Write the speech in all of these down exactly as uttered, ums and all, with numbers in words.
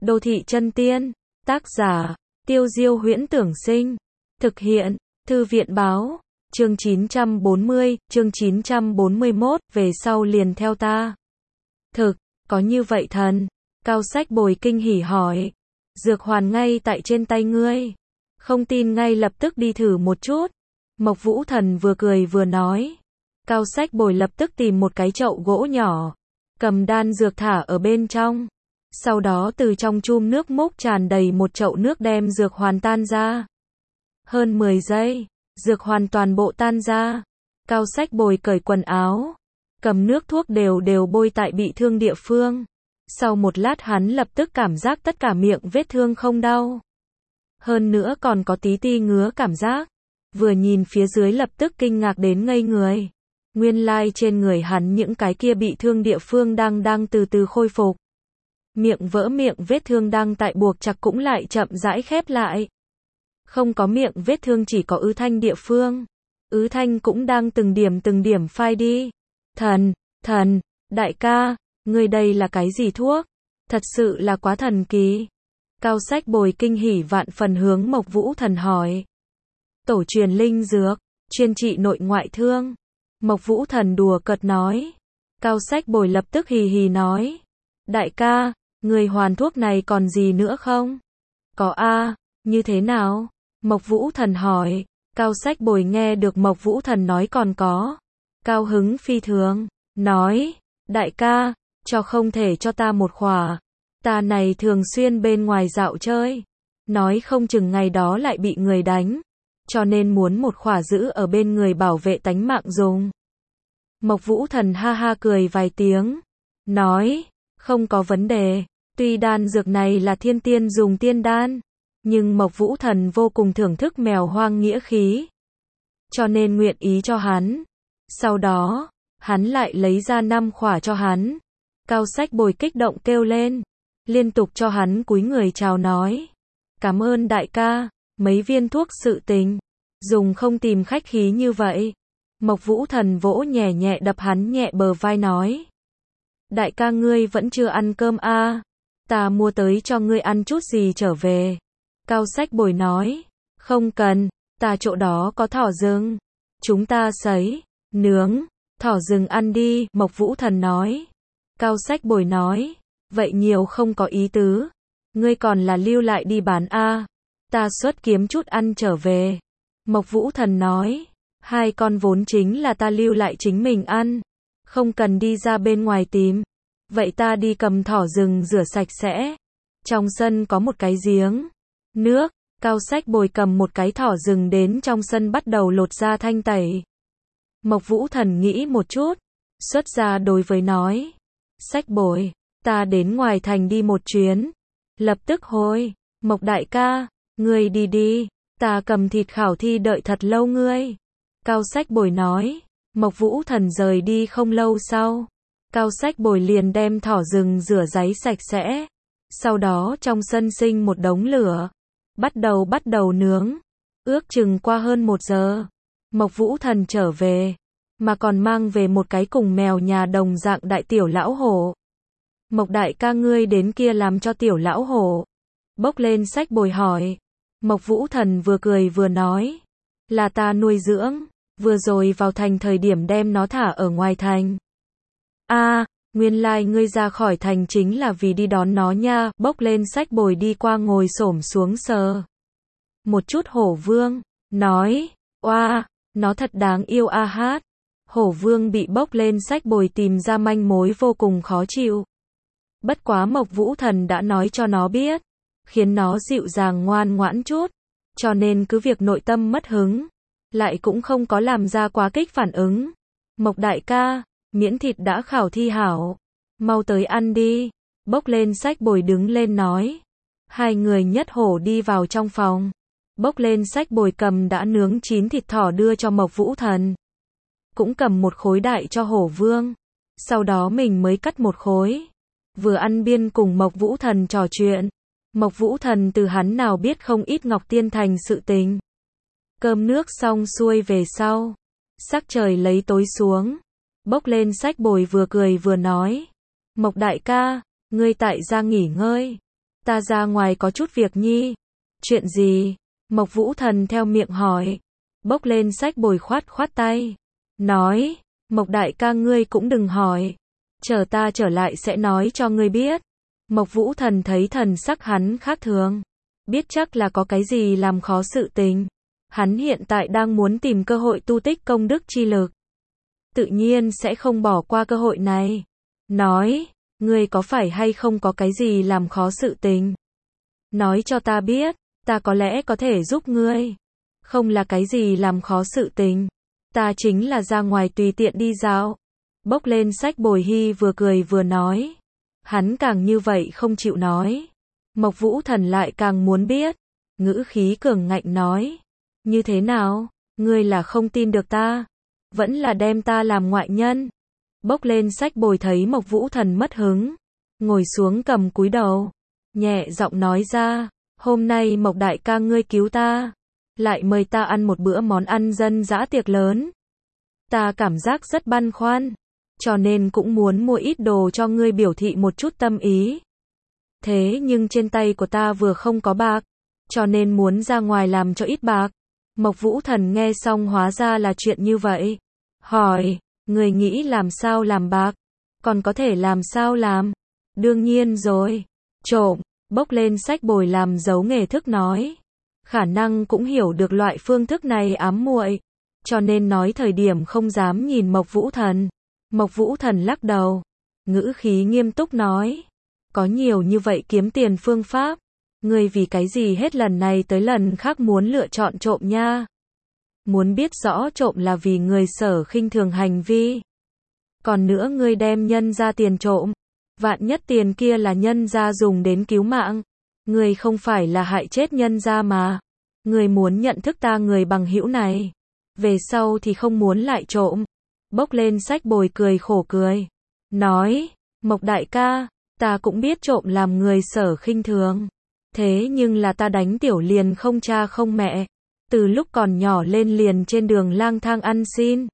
Đô thị chân tiên, tác giả, Tiêu Diêu Huyễn Tưởng Sinh, thực hiện, Thư viện Báo, chương chín trăm bốn mươi, chương chín trăm bốn mươi mốt, về sau liền theo ta. Thực, có như vậy thần? Cao Sách Bồi kinh hỉ hỏi. Dược hoàn ngay tại trên tay ngươi. Không tin ngay lập tức đi thử một chút. Mộc Vũ Thần vừa cười vừa nói. Cao Sách Bồi lập tức tìm một cái chậu gỗ nhỏ, cầm đan dược thả ở bên trong. Sau đó từ trong chum nước múc tràn đầy một chậu nước đem dược hoàn tan ra. Hơn mười giây, dược hoàn toàn bộ tan ra. Cao Sách Bồi cởi quần áo, cầm nước thuốc đều đều bôi tại bị thương địa phương. Sau một lát hắn lập tức cảm giác tất cả miệng vết thương không đau. Hơn nữa còn có tí ti ngứa cảm giác. Vừa nhìn phía dưới lập tức kinh ngạc đến ngây người. Nguyên lai trên người hắn những cái kia bị thương địa phương đang đang từ từ khôi phục. Miệng vỡ miệng vết thương đang tại buộc chặt cũng lại chậm rãi khép lại. Không có miệng vết thương chỉ có ứ thanh địa phương. Ứ thanh cũng đang từng điểm từng điểm phai đi. Thần, thần, đại ca, ngươi đây là cái gì thuốc? Thật sự là quá thần kỳ. Cao Sách Bồi kinh hỉ vạn phần hướng Mộc Vũ Thần hỏi. Tổ truyền linh dược, chuyên trị nội ngoại thương. Mộc Vũ Thần đùa cợt nói. Cao Sách Bồi lập tức hì hì nói. Đại ca, người hoàn thuốc này còn gì nữa không? Có a, như thế nào? Mộc Vũ Thần hỏi. Cao Sách Bồi nghe được Mộc Vũ Thần nói còn có. Cao hứng phi thường, nói. Đại ca, cho không thể cho ta một khỏa. Ta này thường xuyên bên ngoài dạo chơi. Nói không chừng ngày đó lại bị người đánh. Cho nên muốn một khỏa giữ ở bên người bảo vệ tánh mạng dùng. Mộc Vũ Thần ha ha cười vài tiếng. Nói, không có vấn đề. Tuy đan dược này là thiên tiên dùng tiên đan. Nhưng Mộc Vũ Thần vô cùng thưởng thức mèo hoang nghĩa khí. Cho nên nguyện ý cho hắn. Sau đó, hắn lại lấy ra năm khỏa cho hắn. Cao Sách Bồi kích động kêu lên. Liên tục cho hắn cúi người chào nói. Cảm ơn đại ca, mấy viên thuốc sự tình. Dùng không tìm khách khí như vậy. Mộc Vũ Thần vỗ nhẹ nhẹ đập hắn nhẹ bờ vai nói. Đại ca ngươi vẫn chưa ăn cơm a à? Ta mua tới cho ngươi ăn chút gì trở về. Cao Sách Bồi nói. Không cần, ta chỗ đó có thỏ rừng. Chúng ta sấy, nướng, thỏ rừng ăn đi, Mộc Vũ Thần nói. Cao Sách Bồi nói. Vậy nhiều không có ý tứ. Ngươi còn là lưu lại đi bán a à? Ta xuất kiếm chút ăn trở về. Mộc Vũ Thần nói. Hai con vốn chính là ta lưu lại chính mình ăn. Không cần đi ra bên ngoài tìm. Vậy ta đi cầm thỏ rừng rửa sạch sẽ. Trong sân có một cái giếng nước. Cao Sách Bồi cầm một cái thỏ rừng đến trong sân bắt đầu lột ra thanh tẩy. Mộc Vũ Thần nghĩ một chút. Xuất ra đối với nói. Sách Bồi, ta đến ngoài thành đi một chuyến. Lập tức hồi. Mộc đại ca, ngươi đi đi. Ta cầm thịt khảo thi đợi thật lâu ngươi. Cao Sách Bồi nói. Mộc Vũ Thần rời đi không lâu sau. Cao Sách Bồi liền đem thỏ rừng rửa ráy sạch sẽ. Sau đó trong sân sinh một đống lửa. Bắt đầu bắt đầu nướng. Ước chừng qua hơn một giờ. Mộc Vũ Thần trở về. Mà còn mang về một cái cùng mèo nhà đồng dạng đại tiểu lão hổ. Mộc đại ca ngươi đến kia làm cho tiểu lão hổ. Bốc lên Sách Bồi hỏi. Mộc Vũ Thần vừa cười vừa nói. Là ta nuôi dưỡng. Vừa rồi vào thành thời điểm đem nó thả ở ngoài thành. a à, nguyên lai like ngươi ra khỏi thành chính là vì đi đón nó nha. Bốc lên Sách Bồi đi qua ngồi xổm xuống sờ một chút hổ vương. Nói. Oa, nó thật đáng yêu a hát. Hổ vương bị bốc lên Sách Bồi tìm ra manh mối vô cùng khó chịu. Bất quá Mộc Vũ Thần đã nói cho nó biết. Khiến nó dịu dàng ngoan ngoãn chút. Cho nên cứ việc nội tâm mất hứng. Lại cũng không có làm ra quá kích phản ứng. Mộc đại ca, miễn thịt đã khảo thi hảo. Mau tới ăn đi. Bốc lên Sách Bồi đứng lên nói. Hai người nhất hổ đi vào trong phòng. Bốc lên Sách Bồi cầm đã nướng chín thịt thỏ đưa cho Mộc Vũ Thần. Cũng cầm một khối đại cho hổ vương. Sau đó mình mới cắt một khối. Vừa ăn biên cùng Mộc Vũ Thần trò chuyện. Mộc Vũ Thần từ hắn nào biết không ít Ngọc Tiên Thành sự tình. Cơm nước xong xuôi về sau. Sắc trời lấy tối xuống. Bốc lên Sách Bồi vừa cười vừa nói. Mộc đại ca, ngươi tại gia nghỉ ngơi. Ta ra ngoài có chút việc nhi. Chuyện gì? Mộc Vũ Thần theo miệng hỏi. Bốc lên sách bồi khoát khoát tay. Nói, Mộc đại ca ngươi cũng đừng hỏi. Chờ ta trở lại sẽ nói cho ngươi biết. Mộc Vũ Thần thấy thần sắc hắn khác thường. Biết chắc là có cái gì làm khó sự tình. Hắn hiện tại đang muốn tìm cơ hội tu tích công đức chi lực. Tự nhiên sẽ không bỏ qua cơ hội này. Nói, ngươi có phải hay không có cái gì làm khó sự tình? Nói cho ta biết, ta có lẽ có thể giúp ngươi. Không là cái gì làm khó sự tình. Ta chính là ra ngoài tùy tiện đi dạo. Bốc lên sách bồi hy vừa cười vừa nói. Hắn càng như vậy không chịu nói. Mộc Vũ Thần lại càng muốn biết. Ngữ khí cường ngạnh nói. Như thế nào? Ngươi là không tin được ta? Vẫn là đem ta làm ngoại nhân? Bốc lên sách bồi thấy Mộc Vũ Thần mất hứng. Ngồi xuống cầm cúi đầu. Nhẹ giọng nói ra. Hôm nay Mộc đại ca ngươi cứu ta. Lại mời ta ăn một bữa món ăn dân dã tiệc lớn. Ta cảm giác rất băn khoăn. Cho nên cũng muốn mua ít đồ cho ngươi biểu thị một chút tâm ý. Thế nhưng trên tay của ta vừa không có bạc. Cho nên muốn ra ngoài làm cho ít bạc. Mộc Vũ Thần nghe xong hóa ra là chuyện như vậy. Hỏi, người nghĩ làm sao làm bạc? Còn có thể làm sao làm? Đương nhiên rồi. Trộm, bốc lên sách bồi làm dấu nghề thức nói. Khả năng cũng hiểu được loại phương thức này ám muội. Cho nên nói thời điểm không dám nhìn Mộc Vũ Thần. Mộc Vũ Thần lắc đầu. Ngữ khí nghiêm túc nói. Có nhiều như vậy kiếm tiền phương pháp. Ngươi vì cái gì hết lần này tới lần khác muốn lựa chọn trộm nha? Muốn biết rõ trộm là vì người sở khinh thường hành vi. Còn nữa ngươi đem nhân ra tiền trộm. Vạn nhất tiền kia là nhân ra dùng đến cứu mạng. Ngươi không phải là hại chết nhân ra mà. Ngươi muốn nhận thức ta người bằng hữu này. Về sau thì không muốn lại trộm. Bốc lên sách bồi cười khổ cười. Nói, Mộc đại ca, ta cũng biết trộm làm người sở khinh thường. Thế nhưng là ta đánh tiểu liền không cha không mẹ. Từ lúc còn nhỏ lên liền trên đường lang thang ăn xin.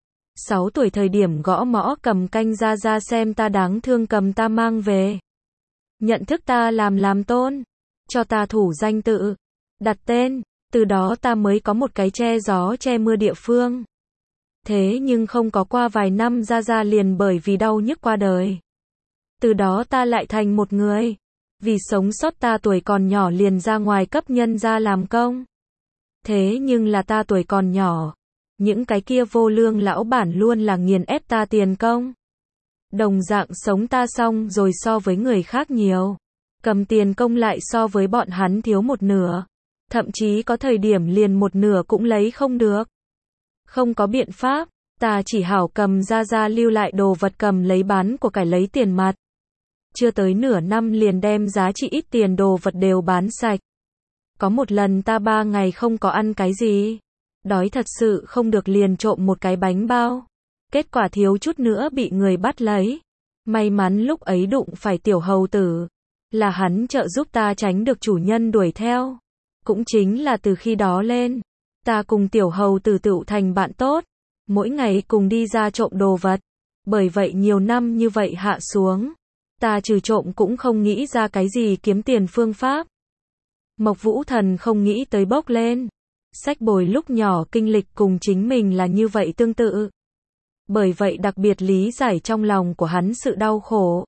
Sáu tuổi thời điểm gõ mõ cầm canh ra ra xem ta đáng thương cầm ta mang về. Nhận thức ta làm làm tôn. Cho ta thủ danh tự. Đặt tên. Từ đó ta mới có một cái che gió che mưa địa phương. Thế nhưng không có qua vài năm ra ra liền bởi vì đau nhức qua đời. Từ đó ta lại thành một người. Vì sống sót ta tuổi còn nhỏ liền ra ngoài cấp nhân ra làm công. Thế nhưng là ta tuổi còn nhỏ. Những cái kia vô lương lão bản luôn là nghiền ép ta tiền công. Đồng dạng sống ta xong rồi so với người khác nhiều. Cầm tiền công lại so với bọn hắn thiếu một nửa. Thậm chí có thời điểm liền một nửa cũng lấy không được. Không có biện pháp, ta chỉ hảo cầm ra ra lưu lại đồ vật cầm lấy bán của cải lấy tiền mặt. Chưa tới nửa năm liền đem giá trị ít tiền đồ vật đều bán sạch. Có một lần ta ba ngày không có ăn cái gì. Đói thật sự không được liền trộm một cái bánh bao. Kết quả thiếu chút nữa bị người bắt lấy. May mắn lúc ấy đụng phải tiểu hầu tử. Là hắn trợ giúp ta tránh được chủ nhân đuổi theo. Cũng chính là từ khi đó lên. Ta cùng tiểu hầu tử tựu thành bạn tốt. Mỗi ngày cùng đi ra trộm đồ vật. Bởi vậy nhiều năm như vậy hạ xuống. Ta trừ trộm cũng không nghĩ ra cái gì kiếm tiền phương pháp. Mộc Vũ Thần không nghĩ tới bốc lên. Sách bồi lúc nhỏ kinh lịch cùng chính mình là như vậy tương tự. Bởi vậy đặc biệt lý giải trong lòng của hắn sự đau khổ.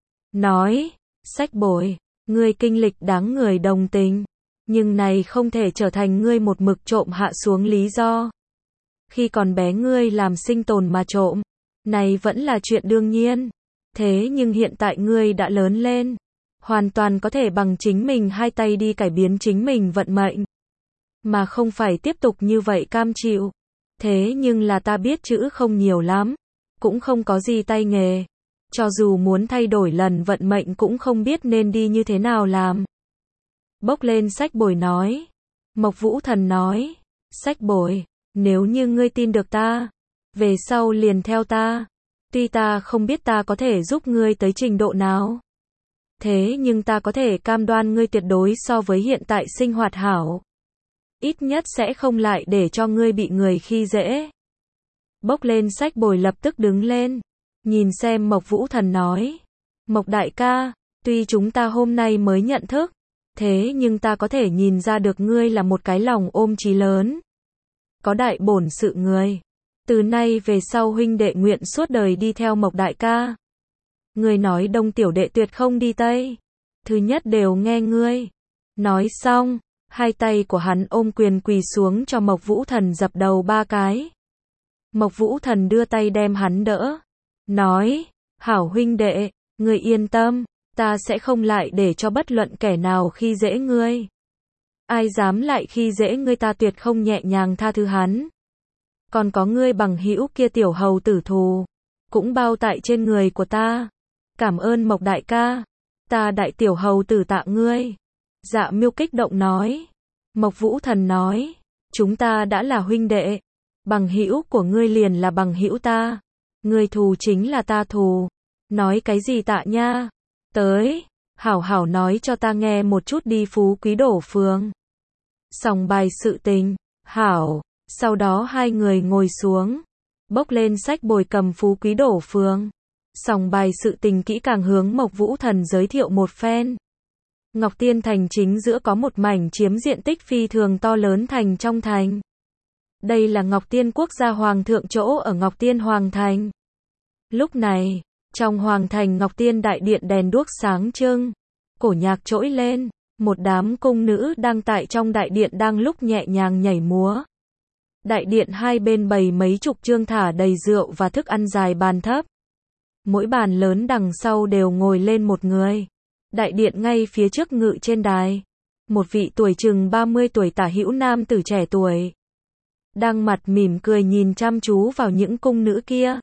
Nói, sách bồi, ngươi kinh lịch đáng người đồng tình. Nhưng này không thể trở thành ngươi một mực trộm hạ xuống lý do. Khi còn bé ngươi làm sinh tồn mà trộm. Này vẫn là chuyện đương nhiên. Thế nhưng hiện tại ngươi đã lớn lên. Hoàn toàn có thể bằng chính mình hai tay đi cải biến chính mình vận mệnh. Mà không phải tiếp tục như vậy cam chịu. Thế nhưng là ta biết chữ không nhiều lắm. Cũng không có gì tay nghề. Cho dù muốn thay đổi lần vận mệnh cũng không biết nên đi như thế nào làm. Bốc lên sách bồi nói. Mộc Vũ Thần nói. Sách bồi, nếu như ngươi tin được ta. Về sau liền theo ta. Tuy ta không biết ta có thể giúp ngươi tới trình độ nào. Thế nhưng ta có thể cam đoan ngươi tuyệt đối so với hiện tại sinh hoạt hảo. Ít nhất sẽ không lại để cho ngươi bị người khi dễ. Bốc lên sách bồi lập tức đứng lên. Nhìn xem Mộc Vũ Thần nói. Mộc đại ca, Tuy chúng ta hôm nay mới nhận thức, thế nhưng ta có thể nhìn ra được ngươi là một cái lòng ôm chí lớn, có đại bổn sự người. Từ nay về sau huynh đệ nguyện suốt đời đi theo Mộc đại ca. Ngươi nói đông tiểu đệ tuyệt không đi tây. Thứ nhất đều nghe ngươi. Nói xong, hai tay của hắn ôm quyền quỳ xuống cho Mộc Vũ Thần dập đầu ba cái. Mộc Vũ Thần đưa tay đem hắn đỡ. Nói, hảo huynh đệ, ngươi yên tâm, ta sẽ không lại để cho bất luận kẻ nào khi dễ ngươi. Ai dám lại khi dễ ngươi ta tuyệt không nhẹ nhàng tha thứ hắn. Còn có ngươi bằng hữu kia tiểu hầu tử thù, cũng bao tại trên người của ta. Cảm ơn Mộc đại ca, ta đại tiểu hầu tử tạ ngươi. Dạ Miêu kích động nói. Mộc Vũ Thần nói, chúng ta đã là huynh đệ, bằng hữu của ngươi liền là bằng hữu ta, ngươi thù chính là ta thù. Nói cái gì tạ nha? Tới, hảo hảo nói cho ta nghe một chút đi Phú Quý Đổ Phường. Sòng bài sự tình, hảo. Sau đó hai người ngồi xuống, bốc lên sách bồi cầm Phú Quý Đổ Phường. Sòng bài sự tình kỹ càng hướng Mộc Vũ Thần giới thiệu một phen. Ngọc Tiên Thành chính giữa có một mảnh chiếm diện tích phi thường to lớn thành trong thành. Đây là Ngọc Tiên quốc gia hoàng thượng chỗ ở Ngọc Tiên Hoàng Thành. Lúc này, trong Hoàng Thành Ngọc Tiên đại điện đèn đuốc sáng trưng, cổ nhạc trỗi lên, một đám cung nữ đang tại trong đại điện đang lúc nhẹ nhàng nhảy múa. Đại điện hai bên bày mấy chục chương thả đầy rượu và thức ăn dài bàn thấp. Mỗi bàn lớn đằng sau đều ngồi lên một người. Đại điện ngay phía trước ngự trên đài. Một vị tuổi chừng ba mươi tuổi tả hữu nam tử trẻ tuổi. Đang mặt mỉm cười nhìn chăm chú vào những cung nữ kia.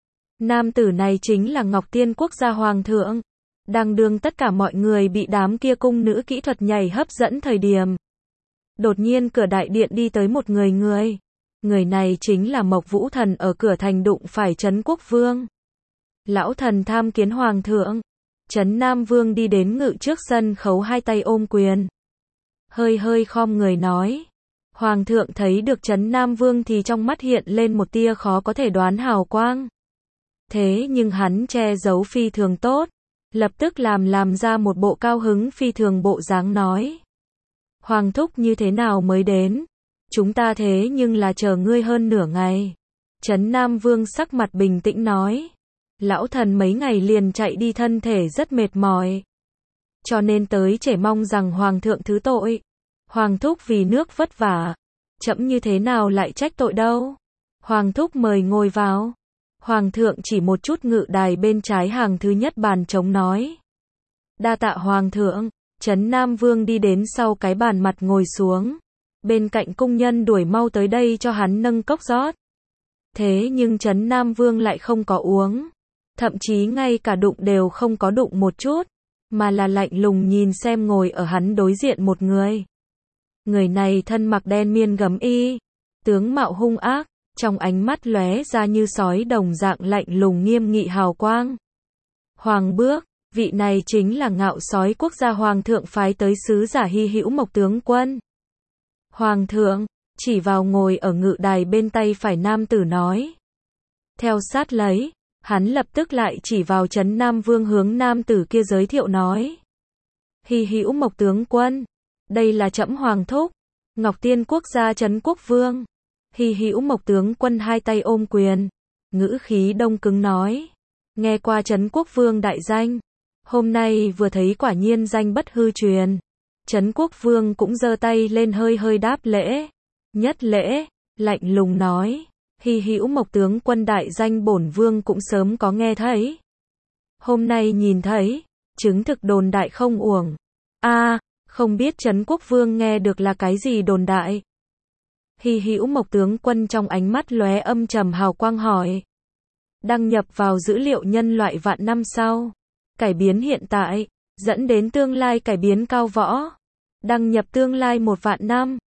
Nam tử này chính là Ngọc Tiên quốc gia hoàng thượng. Đang đương tất cả mọi người bị đám kia cung nữ kỹ thuật nhảy hấp dẫn thời điểm. Đột nhiên cửa đại điện đi tới một người người. Người này chính là Mộc Vũ Thần ở cửa thành đụng phải Trấn Quốc Vương. Lão thần tham kiến hoàng thượng. Trấn Nam Vương đi đến ngự trước sân khấu hai tay ôm quyền. Hơi hơi khom người nói. Hoàng thượng thấy được Trấn Nam Vương thì trong mắt hiện lên một tia khó có thể đoán hào quang. Thế nhưng hắn che giấu phi thường tốt. Lập tức làm làm ra một bộ cao hứng phi thường bộ dáng nói. Hoàng thúc như thế nào mới đến? Chúng ta thế nhưng là chờ ngươi hơn nửa ngày. Trấn Nam Vương sắc mặt bình tĩnh nói. Lão thần mấy ngày liền chạy đi thân thể rất mệt mỏi. Cho nên tới chỉ mong rằng Hoàng thượng thứ tội. Hoàng thúc vì nước vất vả. Chậm như thế nào lại trách tội đâu. Hoàng thúc mời ngồi vào. Hoàng thượng chỉ một chút ngự đài bên trái hàng thứ nhất bàn trống nói. Đa tạ Hoàng thượng. Trấn Nam Vương đi đến sau cái bàn mặt ngồi xuống. Bên cạnh cung nhân đuổi mau tới đây cho hắn nâng cốc rót. Thế nhưng Trấn Nam Vương lại không có uống. Thậm chí ngay cả đụng đều không có đụng một chút. Mà là lạnh lùng nhìn xem ngồi ở hắn đối diện một người. Người này thân mặc đen miên gấm y. Tướng mạo hung ác. Trong ánh mắt lóe ra như sói đồng dạng lạnh lùng nghiêm nghị hào quang. Hoàng bước. Vị này chính là Ngạo Sói quốc gia hoàng thượng phái tới sứ giả hy hữu Mộc tướng quân. Hoàng thượng, chỉ vào ngồi ở ngự đài bên tay phải nam tử nói. Theo sát lấy, hắn lập tức lại chỉ vào Trấn Nam Vương hướng nam tử kia giới thiệu nói. Hy hữu Mộc tướng quân, đây là trẫm hoàng thúc, Ngọc Tiên quốc gia Trấn Quốc Vương. Hy hữu Mộc tướng quân hai tay ôm quyền, ngữ khí đông cứng nói. Nghe qua Trấn Quốc Vương đại danh. Hôm nay vừa thấy quả nhiên danh bất hư truyền. Trấn Quốc Vương cũng giơ tay lên hơi hơi đáp lễ. Nhất lễ, lạnh lùng nói. Hy hữu Mộc tướng quân đại danh bổn vương cũng sớm có nghe thấy. Hôm nay nhìn thấy, chứng thực đồn đại không uổng. A, à, không biết Trấn Quốc Vương nghe được là cái gì đồn đại. Hy hữu Mộc tướng quân trong ánh mắt lóe âm trầm hào quang hỏi. Đăng nhập vào dữ liệu nhân loại vạn năm sau. Cải biến hiện tại, dẫn đến tương lai cải biến cao võ. Đăng nhập tương lai một vạn năm.